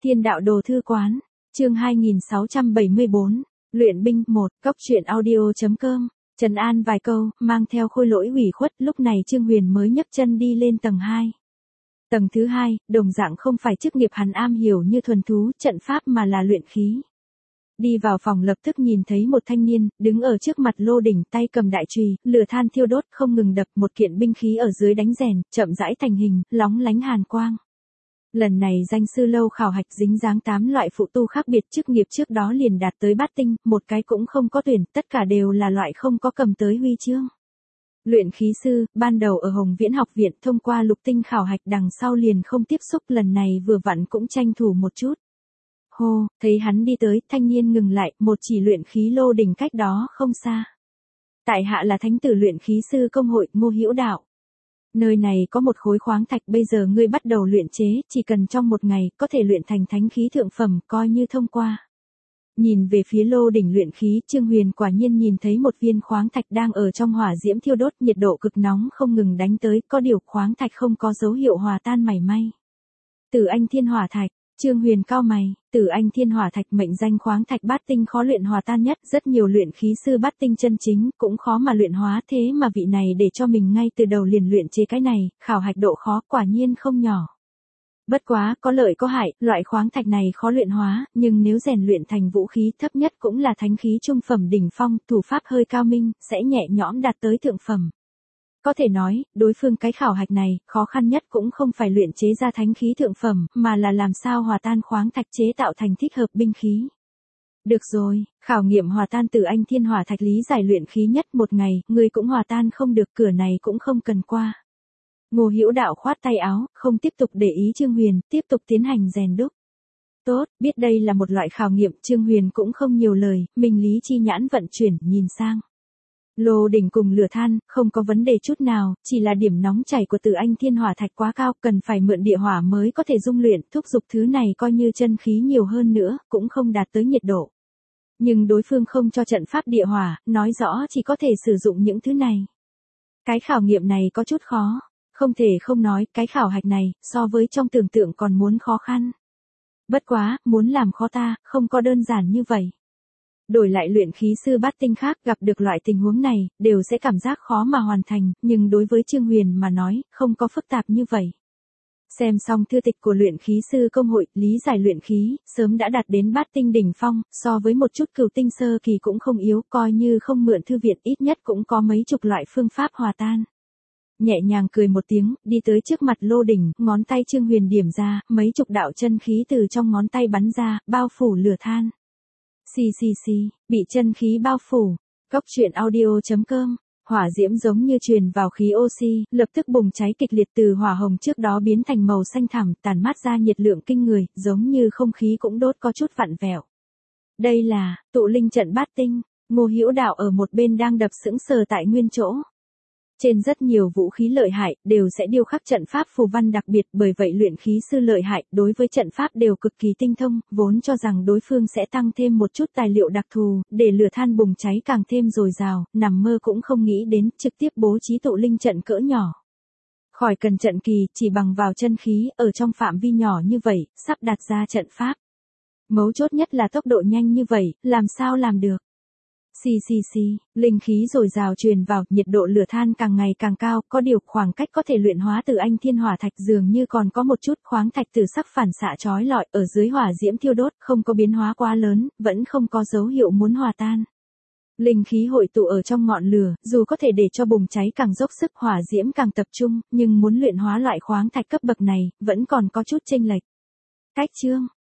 Thiên đạo đồ thư quán, chương 2674, luyện binh 1, cốc truyện audio.com, trấn an vài câu, mang theo khôi lỗi ủy khuất, lúc này Trương Huyền mới nhấc chân đi lên tầng 2. Tầng thứ 2, đồng dạng không phải chức nghiệp hắn am hiểu như thuần thú, trận pháp mà là luyện khí. Đi vào phòng lập tức nhìn thấy một thanh niên, đứng ở trước mặt lô đỉnh, tay cầm đại chùy, lửa than thiêu đốt không ngừng đập, một kiện binh khí ở dưới đánh rèn, chậm rãi thành hình, lóng lánh hàn quang. Lần này danh sư lâu khảo hạch dính dáng 8 loại phụ tu khác biệt, chức nghiệp trước đó liền đạt tới bát tinh, một cái cũng không có tuyển, tất cả đều là loại không có cầm tới huy chương. Luyện khí sư, ban đầu ở Hồng Viễn học viện, thông qua lục tinh khảo hạch, đằng sau liền không tiếp xúc, lần này vừa vặn cũng tranh thủ một chút. Hô, thấy hắn đi tới, thanh niên ngừng lại, một chỉ luyện khí lô đỉnh cách đó không xa. Tại hạ là thánh tử luyện khí sư công hội, Ngô Hữu Đạo. Nơi này có một khối khoáng thạch, bây giờ ngươi bắt đầu luyện chế, chỉ cần trong một ngày, có thể luyện thành thánh khí thượng phẩm, coi như thông qua. Nhìn về phía lô đỉnh luyện khí, Trương Huyền quả nhiên nhìn thấy một viên khoáng thạch đang ở trong hỏa diễm thiêu đốt, nhiệt độ cực nóng không ngừng đánh tới, có điều khoáng thạch không có dấu hiệu hòa tan mảy may. Tử Anh Thiên Hỏa Thạch, Trương Huyền cau mày, Tử Anh Thiên Hỏa Thạch mệnh danh khoáng thạch bát tinh khó luyện hòa tan nhất, rất nhiều luyện khí sư bát tinh chân chính cũng khó mà luyện hóa, thế mà vị này để cho mình ngay từ đầu liền luyện chế cái này, khảo hạch độ khó quả nhiên không nhỏ. Bất quá, có lợi có hại, loại khoáng thạch này khó luyện hóa, nhưng nếu rèn luyện thành vũ khí thấp nhất cũng là thánh khí trung phẩm đỉnh phong, thủ pháp hơi cao minh, sẽ nhẹ nhõm đạt tới thượng phẩm. Có thể nói, đối phương cái khảo hạch này, khó khăn nhất cũng không phải luyện chế ra thánh khí thượng phẩm, mà là làm sao hòa tan khoáng thạch chế tạo thành thích hợp binh khí. Được rồi, khảo nghiệm hòa tan Tử Anh Thiên Hỏa Thạch lý giải luyện khí nhất một ngày, người cũng hòa tan không được, cửa này cũng không cần qua. Ngô Hữu Đạo khoát tay áo, không tiếp tục để ý Trương Huyền, tiếp tục tiến hành rèn đúc. Tốt, biết đây là một loại khảo nghiệm, Trương Huyền cũng không nhiều lời, mình lý chi nhãn vận chuyển, nhìn sang. Lô đỉnh cùng lửa than, không có vấn đề chút nào, chỉ là điểm nóng chảy của Tử Anh Thiên Hỏa Thạch quá cao, cần phải mượn địa hỏa mới có thể dung luyện, thúc giục thứ này coi như chân khí nhiều hơn nữa, cũng không đạt tới nhiệt độ. Nhưng đối phương không cho trận pháp địa hỏa, nói rõ chỉ có thể sử dụng những thứ này. Cái khảo nghiệm này có chút khó, không thể không nói, cái khảo hạch này, so với trong tưởng tượng còn muốn khó khăn. Bất quá, muốn làm khó ta, không có đơn giản như vậy. Đổi lại luyện khí sư bát tinh khác gặp được loại tình huống này, đều sẽ cảm giác khó mà hoàn thành, nhưng đối với Trương Huyền mà nói, không có phức tạp như vậy. Xem xong thư tịch của luyện khí sư công hội, lý giải luyện khí, sớm đã đạt đến bát tinh đỉnh phong, so với một chút cửu tinh sơ kỳ cũng không yếu, coi như không mượn thư viện ít nhất cũng có mấy chục loại phương pháp hòa tan. Nhẹ nhàng cười một tiếng, đi tới trước mặt lô đỉnh, ngón tay Trương Huyền điểm ra, mấy chục đạo chân khí từ trong ngón tay bắn ra, bao phủ lửa than. Xì xì xì, bị chân khí bao phủ. Cốc truyện audio.com, hỏa diễm giống như truyền vào khí oxy, lập tức bùng cháy kịch liệt, từ hỏa hồng trước đó biến thành màu xanh thẳm, tản mát ra nhiệt lượng kinh người, giống như không khí cũng đốt có chút vặn vẹo. Đây là tụ linh trận bát tinh. Ngô Hữu Đạo ở một bên đang đập sững sờ tại nguyên chỗ. Trên rất nhiều vũ khí lợi hại, đều sẽ điêu khắc trận pháp phù văn đặc biệt, bởi vậy luyện khí sư lợi hại, đối với trận pháp đều cực kỳ tinh thông, vốn cho rằng đối phương sẽ tăng thêm một chút tài liệu đặc thù, để lửa than bùng cháy càng thêm dồi dào, nằm mơ cũng không nghĩ đến, trực tiếp bố trí tụ linh trận cỡ nhỏ. Khỏi cần trận kỳ, chỉ bằng vào chân khí, ở trong phạm vi nhỏ như vậy, sắp đặt ra trận pháp. Mấu chốt nhất là tốc độ nhanh như vậy, làm sao làm được? Xì xì xì, linh khí dồi dào truyền vào, nhiệt độ lửa than càng ngày càng cao, có điều khoảng cách có thể luyện hóa Tử Anh Thiên Hỏa Thạch dường như còn có một chút, khoáng thạch từ sắc phản xạ chói lọi, ở dưới hỏa diễm thiêu đốt, không có biến hóa quá lớn, vẫn không có dấu hiệu muốn hòa tan. Linh khí hội tụ ở trong ngọn lửa, dù có thể để cho bùng cháy càng dốc sức, hỏa diễm càng tập trung, nhưng muốn luyện hóa loại khoáng thạch cấp bậc này, vẫn còn có chút chênh lệch. Cách chương,